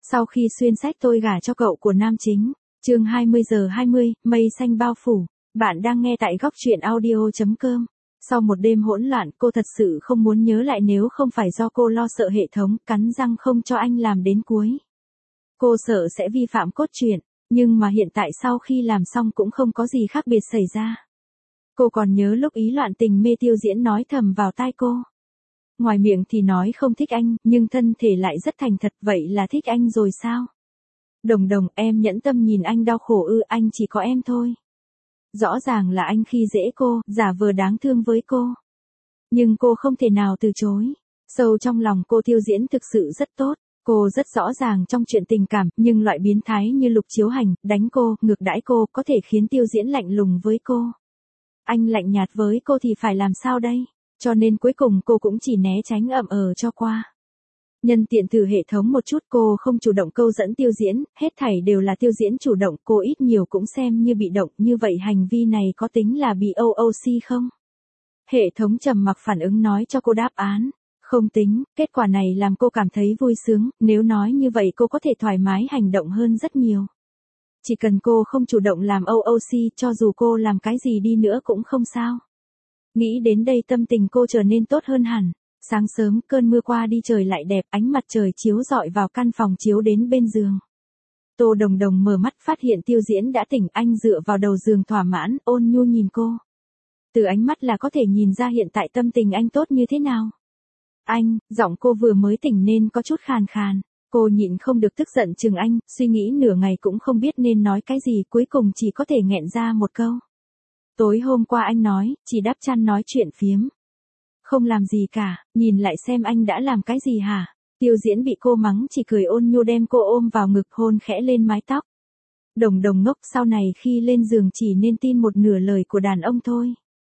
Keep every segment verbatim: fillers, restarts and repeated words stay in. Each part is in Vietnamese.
Sau khi xuyên sách Tôi gả cho cậu của nam chính, chương hai mươi giờ hai mươi, mây xanh bao phủ. Bạn đang nghe tại góc truyện audio chấm com. Sau một đêm hỗn loạn, cô thật sự không muốn nhớ lại nếu không phải do cô lo sợ hệ thống, cắn răng không cho anh làm đến cuối. Cô sợ sẽ vi phạm cốt truyện, nhưng mà hiện tại sau khi làm xong cũng không có gì khác biệt xảy ra. Cô còn nhớ lúc ý loạn tình mê Tiêu Diễn nói thầm vào tai cô. Ngoài miệng thì nói không thích anh, nhưng thân thể lại rất thành thật, vậy là thích anh rồi sao? Đồng đồng, em nhẫn tâm nhìn anh đau khổ ư, anh chỉ có em thôi. Rõ ràng là anh khi dễ cô, giả vờ đáng thương với cô. Nhưng cô không thể nào từ chối. Sâu trong lòng cô Tiêu Diễn thực sự rất tốt. Cô rất rõ ràng trong chuyện tình cảm, nhưng loại biến thái như Lục Chiếu Hành, đánh cô, ngược đãi cô, có thể khiến Tiêu Diễn lạnh lùng với cô. Anh lạnh nhạt với cô thì phải làm sao đây? Cho nên cuối cùng cô cũng chỉ né tránh ậm ờ cho qua. Nhân tiện thử hệ thống một chút, cô không chủ động câu dẫn Tiêu Diễn, hết thảy đều là Tiêu Diễn chủ động, cô ít nhiều cũng xem như bị động, như vậy hành vi này có tính là bị ô ô xê không? Hệ thống trầm mặc phản ứng nói cho cô đáp án. Không tính, kết quả này làm cô cảm thấy vui sướng, nếu nói như vậy cô có thể thoải mái hành động hơn rất nhiều. Chỉ cần cô không chủ động làm ô ô xê, cho dù cô làm cái gì đi nữa cũng không sao. Nghĩ đến đây tâm tình cô trở nên tốt hơn hẳn. Sáng sớm, cơn mưa qua đi trời lại đẹp, ánh mặt trời chiếu rọi vào căn phòng chiếu đến bên giường. Tô Đồng Đồng mở mắt phát hiện Tiêu Diễn đã tỉnh, anh dựa vào đầu giường thỏa mãn, ôn nhu nhìn cô. Từ ánh mắt là có thể nhìn ra hiện tại tâm tình anh tốt như thế nào. Anh, giọng cô vừa mới tỉnh nên có chút khàn khàn. Cô nhịn không được tức giận chừng anh, suy nghĩ nửa ngày cũng không biết nên nói cái gì, cuối cùng chỉ có thể nghẹn ra một câu. Tối hôm qua anh nói, chỉ đắp chăn nói chuyện phiếm. Không làm gì cả, nhìn lại xem anh đã làm cái gì hả? Tiêu Diễn bị cô mắng chỉ cười ôn nhu đem cô ôm vào ngực hôn khẽ lên mái tóc. Đồng Đồng ngốc, sau này khi lên giường chỉ nên tin một nửa lời của đàn ông thôi.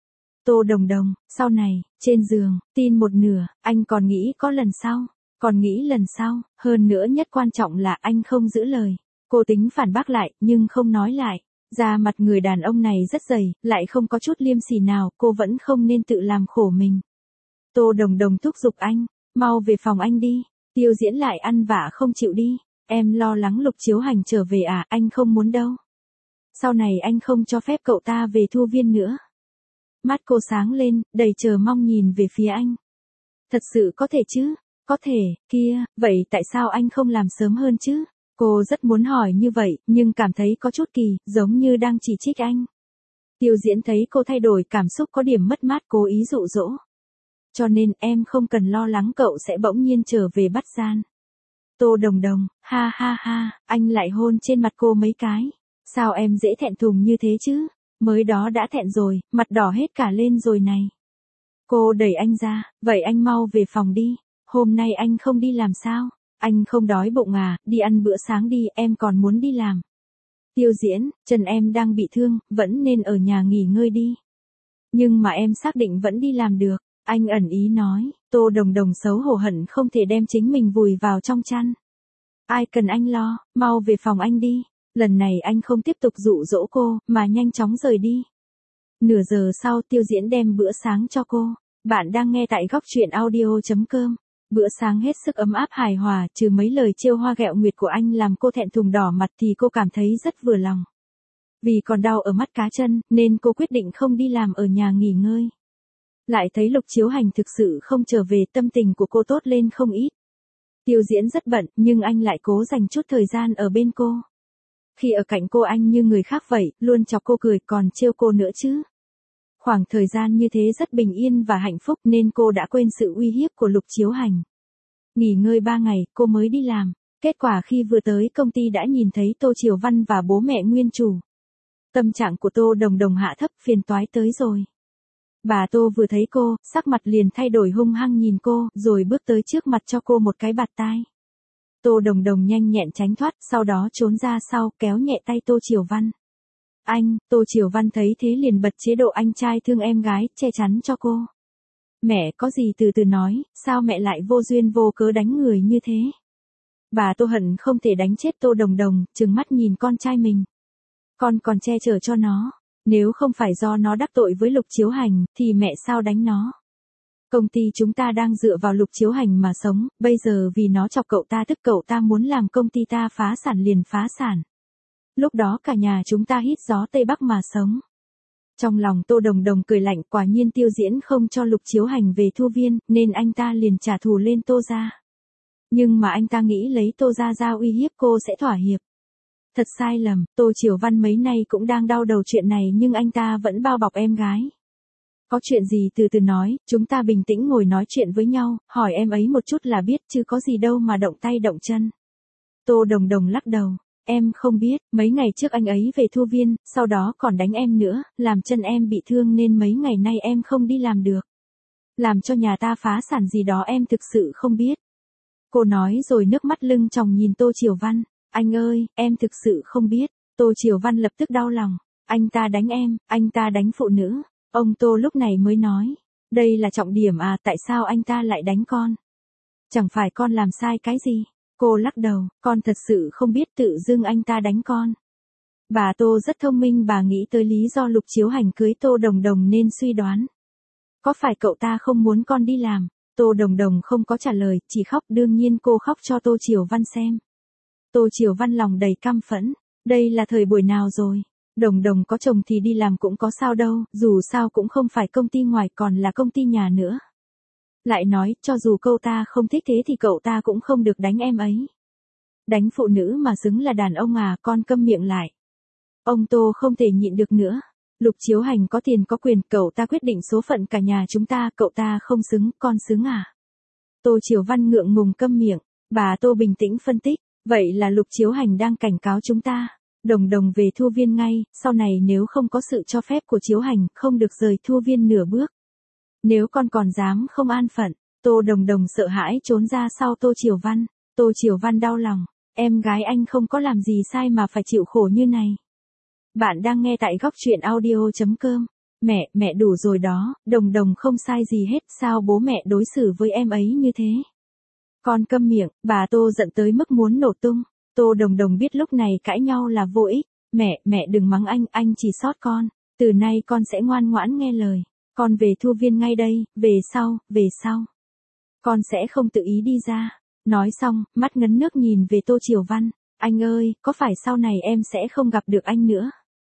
Tô Đồng Đồng, sau này, trên giường, tin một nửa, anh còn nghĩ có lần sau, còn nghĩ lần sau, hơn nữa nhất quan trọng là anh không giữ lời. Cô tính phản bác lại, nhưng không nói lại. Da mặt người đàn ông này rất dày, lại không có chút liêm sỉ nào, cô vẫn không nên tự làm khổ mình. Tô Đồng Đồng thúc giục anh, mau về phòng anh đi. Tiêu Diễn lại ăn vạ không chịu đi. Em lo lắng Lục Chiếu Hành trở về à, anh không muốn đâu. Sau này anh không cho phép cậu ta về Thu Viên nữa. Mắt cô sáng lên, đầy chờ mong nhìn về phía anh. Thật sự có thể chứ? Có thể, kia, vậy tại sao anh không làm sớm hơn chứ? Cô rất muốn hỏi như vậy, nhưng cảm thấy có chút kỳ, giống như đang chỉ trích anh. Tiêu Diễn thấy cô thay đổi cảm xúc có điểm mất mát, cố ý dụ dỗ. Cho nên em không cần lo lắng cậu sẽ bỗng nhiên trở về bắt gian. Tô Đồng Đồng, ha ha ha, anh lại hôn trên mặt cô mấy cái. Sao em dễ thẹn thùng như thế chứ? Mới đó đã thẹn rồi, mặt đỏ hết cả lên rồi này. Cô đẩy anh ra, vậy anh mau về phòng đi. Hôm nay anh không đi làm sao? Anh không đói bụng à, đi ăn bữa sáng đi, em còn muốn đi làm. Tiêu Diễn, chân em đang bị thương, vẫn nên ở nhà nghỉ ngơi đi. Nhưng mà em xác định vẫn đi làm được, anh ẩn ý nói. Tô Đồng Đồng xấu hổ hận không thể đem chính mình vùi vào trong chăn. Ai cần anh lo, mau về phòng anh đi. Lần này anh không tiếp tục dụ dỗ cô, mà nhanh chóng rời đi. Nửa giờ sau Tiêu Diễn đem bữa sáng cho cô. Bạn đang nghe tại góc truyện audio chấm com. Bữa sáng hết sức ấm áp hài hòa, trừ mấy lời trêu hoa ghẹo nguyệt của anh làm cô thẹn thùng đỏ mặt thì cô cảm thấy rất vừa lòng. Vì còn đau ở mắt cá chân, nên cô quyết định không đi làm ở nhà nghỉ ngơi. Lại thấy Lục Chiếu Hành thực sự không trở về, tâm tình của cô tốt lên không ít. Tiêu Diễn rất bận, nhưng anh lại cố dành chút thời gian ở bên cô. Khi ở cạnh cô anh như người khác vậy, luôn chọc cô cười còn trêu cô nữa chứ. Khoảng thời gian như thế rất bình yên và hạnh phúc nên cô đã quên sự uy hiếp của Lục Chiếu Hành. Nghỉ ngơi ba ngày, cô mới đi làm. Kết quả khi vừa tới công ty đã nhìn thấy Tô Triều Văn và bố mẹ nguyên chủ. Tâm trạng của Tô Đồng Đồng hạ thấp, phiền toái tới rồi. Bà Tô vừa thấy cô, sắc mặt liền thay đổi hung hăng nhìn cô, rồi bước tới trước mặt cho cô một cái bạt tai. Tô Đồng Đồng nhanh nhẹn tránh thoát, sau đó trốn ra sau, kéo nhẹ tay Tô Triều Văn. Anh, Tô Triều Văn thấy thế liền bật chế độ anh trai thương em gái, che chắn cho cô. Mẹ có gì từ từ nói, sao mẹ lại vô duyên vô cớ đánh người như thế? Bà Tô hận không thể đánh chết Tô Đồng Đồng, trừng mắt nhìn con trai mình. Con còn che chở cho nó, nếu không phải do nó đắc tội với Lục Chiếu Hành, thì mẹ sao đánh nó? Công ty chúng ta đang dựa vào Lục Chiếu Hành mà sống, bây giờ vì nó chọc cậu ta tức cậu ta muốn làm công ty ta phá sản liền phá sản. Lúc đó cả nhà chúng ta hít gió Tây Bắc mà sống. Trong lòng Tô Đồng Đồng cười lạnh, quả nhiên Tiêu Diễn không cho Lục Chiếu Hành về Thu Viên, nên anh ta liền trả thù lên Tô gia. Nhưng mà anh ta nghĩ lấy Tô gia ra uy hiếp cô sẽ thỏa hiệp. Thật sai lầm, Tô Triều Văn mấy nay cũng đang đau đầu chuyện này nhưng anh ta vẫn bao bọc em gái. Có chuyện gì từ từ nói, chúng ta bình tĩnh ngồi nói chuyện với nhau, hỏi em ấy một chút là biết chứ có gì đâu mà động tay động chân. Tô Đồng Đồng lắc đầu, em không biết, mấy ngày trước anh ấy về Thu Viên, sau đó còn đánh em nữa, làm chân em bị thương nên mấy ngày nay em không đi làm được. Làm cho nhà ta phá sản gì đó em thực sự không biết. Cô nói rồi nước mắt lưng tròng nhìn Tô Triều Văn, anh ơi, em thực sự không biết. Tô Triều Văn lập tức đau lòng, anh ta đánh em, anh ta đánh phụ nữ. Ông Tô lúc này mới nói, đây là trọng điểm à, tại sao anh ta lại đánh con? Chẳng phải con làm sai cái gì? Cô lắc đầu, con thật sự không biết, tự dưng anh ta đánh con. Bà Tô rất thông minh, bà nghĩ tới lý do Lục Chiếu Hành cưới Tô Đồng Đồng nên suy đoán. Có phải cậu ta không muốn con đi làm? Tô Đồng Đồng không có trả lời, chỉ khóc, đương nhiên cô khóc cho Tô Triều Văn xem. Tô Triều Văn lòng đầy căm phẫn, đây là thời buổi nào rồi? Đồng Đồng có chồng thì đi làm cũng có sao đâu, dù sao cũng không phải công ty ngoài còn là công ty nhà nữa. Lại nói, cho dù cậu ta không thích thế thì cậu ta cũng không được đánh em ấy. Đánh phụ nữ mà xứng là đàn ông à, con câm miệng lại. Ông Tô không thể nhịn được nữa. Lục Chiếu Hành có tiền có quyền, cậu ta quyết định số phận cả nhà chúng ta, cậu ta không xứng, con xứng à? Tô Triều Văn ngượng ngùng câm miệng, bà Tô bình tĩnh phân tích, vậy là Lục Chiếu Hành đang cảnh cáo chúng ta. Đồng Đồng về Thu Viên ngay, sau này nếu không có sự cho phép của Chiếu Hành, không được rời Thu Viên nửa bước. Nếu con còn dám không an phận, Tô Đồng Đồng sợ hãi trốn ra sau Tô Triều Văn. Tô Triều Văn đau lòng, em gái anh không có làm gì sai mà phải chịu khổ như này. Bạn đang nghe tại góc truyện audio.com. Mẹ, mẹ đủ rồi đó, Đồng Đồng không sai gì hết, sao bố mẹ đối xử với em ấy như thế? Con câm miệng, bà Tô giận tới mức muốn nổ tung. Tô Đồng Đồng biết lúc này cãi nhau là vô ích. Mẹ, mẹ đừng mắng anh, anh chỉ sót con. Từ nay con sẽ ngoan ngoãn nghe lời. Con về Thu Viên ngay đây, về sau, về sau. Con sẽ không tự ý đi ra. Nói xong, mắt ngấn nước nhìn về Tô Triều Văn. Anh ơi, có phải sau này em sẽ không gặp được anh nữa?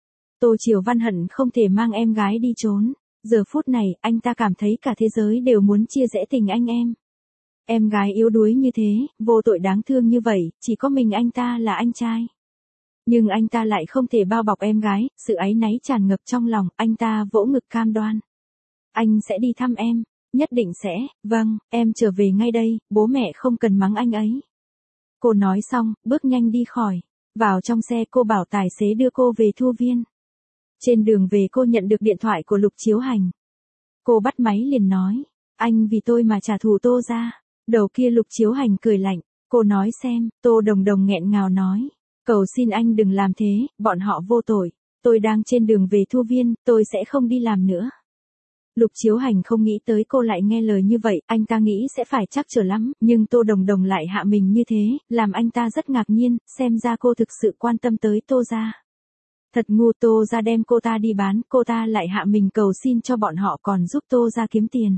Tô Triều Văn hận không thể mang em gái đi trốn. Giờ phút này, anh ta cảm thấy cả thế giới đều muốn chia rẽ tình anh em. Em gái yếu đuối như thế, vô tội đáng thương như vậy, chỉ có mình anh ta là anh trai. Nhưng anh ta lại không thể bao bọc em gái, sự áy náy tràn ngập trong lòng, anh ta vỗ ngực cam đoan. Anh sẽ đi thăm em, nhất định sẽ, vâng, em trở về ngay đây, bố mẹ không cần mắng anh ấy. Cô nói xong, bước nhanh đi khỏi. Vào trong xe cô bảo tài xế đưa cô về Thu Viên. Trên đường về cô nhận được điện thoại của Lục Chiếu Hành. Cô bắt máy liền nói, anh vì tôi mà trả thù Tô ra. Đầu kia Lục Chiếu Hành cười lạnh, cô nói xem, Tô Đồng Đồng nghẹn ngào nói. Cầu xin anh đừng làm thế, bọn họ vô tội. Tôi đang trên đường về Thu Viên, tôi sẽ không đi làm nữa. Lục Chiếu Hành không nghĩ tới cô lại nghe lời như vậy, anh ta nghĩ sẽ phải trắc trở lắm, nhưng Tô Đồng Đồng lại hạ mình như thế, làm anh ta rất ngạc nhiên, xem ra cô thực sự quan tâm tới Tô gia. Thật ngu, Tô gia đem cô ta đi bán, cô ta lại hạ mình cầu xin cho bọn họ còn giúp Tô gia kiếm tiền.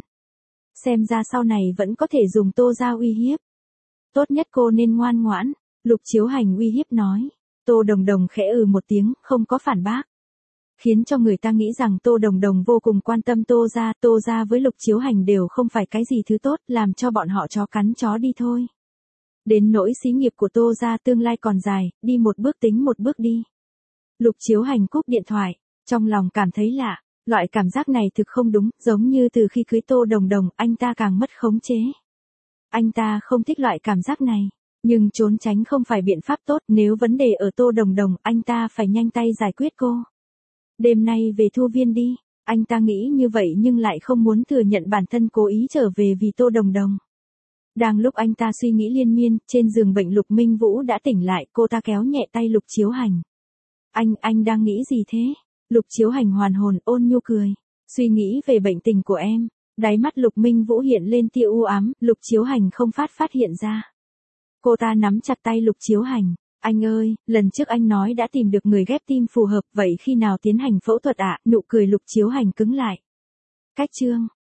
Xem ra sau này vẫn có thể dùng Tô gia uy hiếp. Tốt nhất cô nên ngoan ngoãn, Lục Chiếu Hành uy hiếp nói. Tô Đồng Đồng khẽ ừ một tiếng, không có phản bác. Khiến cho người ta nghĩ rằng Tô Đồng Đồng vô cùng quan tâm Tô gia, Tô gia với Lục Chiếu Hành đều không phải cái gì thứ tốt, làm cho bọn họ chó cắn chó đi thôi. Đến nỗi xí nghiệp của Tô gia tương lai còn dài, đi một bước tính một bước đi. Lục Chiếu Hành cúp điện thoại, trong lòng cảm thấy lạ, loại cảm giác này thực không đúng, giống như từ khi cưới Tô Đồng Đồng, anh ta càng mất khống chế. Anh ta không thích loại cảm giác này, nhưng trốn tránh không phải biện pháp tốt, nếu vấn đề ở Tô Đồng Đồng, anh ta phải nhanh tay giải quyết cô. Đêm nay về Thu Viên đi, anh ta nghĩ như vậy nhưng lại không muốn thừa nhận bản thân cố ý trở về vì Tô Đồng Đồng. Đang lúc anh ta suy nghĩ liên miên, trên giường bệnh Lục Minh Vũ đã tỉnh lại, cô ta kéo nhẹ tay Lục Chiếu Hành. Anh, anh đang nghĩ gì thế? Lục Chiếu Hành hoàn hồn, ôn nhu cười. Suy nghĩ về bệnh tình của em. Đáy mắt Lục Minh Vũ hiện lên tia u ám, Lục Chiếu Hành không phát phát hiện ra. Cô ta nắm chặt tay Lục Chiếu Hành. Anh ơi, lần trước anh nói đã tìm được người ghép tim phù hợp, vậy khi nào tiến hành phẫu thuật ạ? À? Nụ cười Lục Chiếu Hành cứng lại. Cách chương.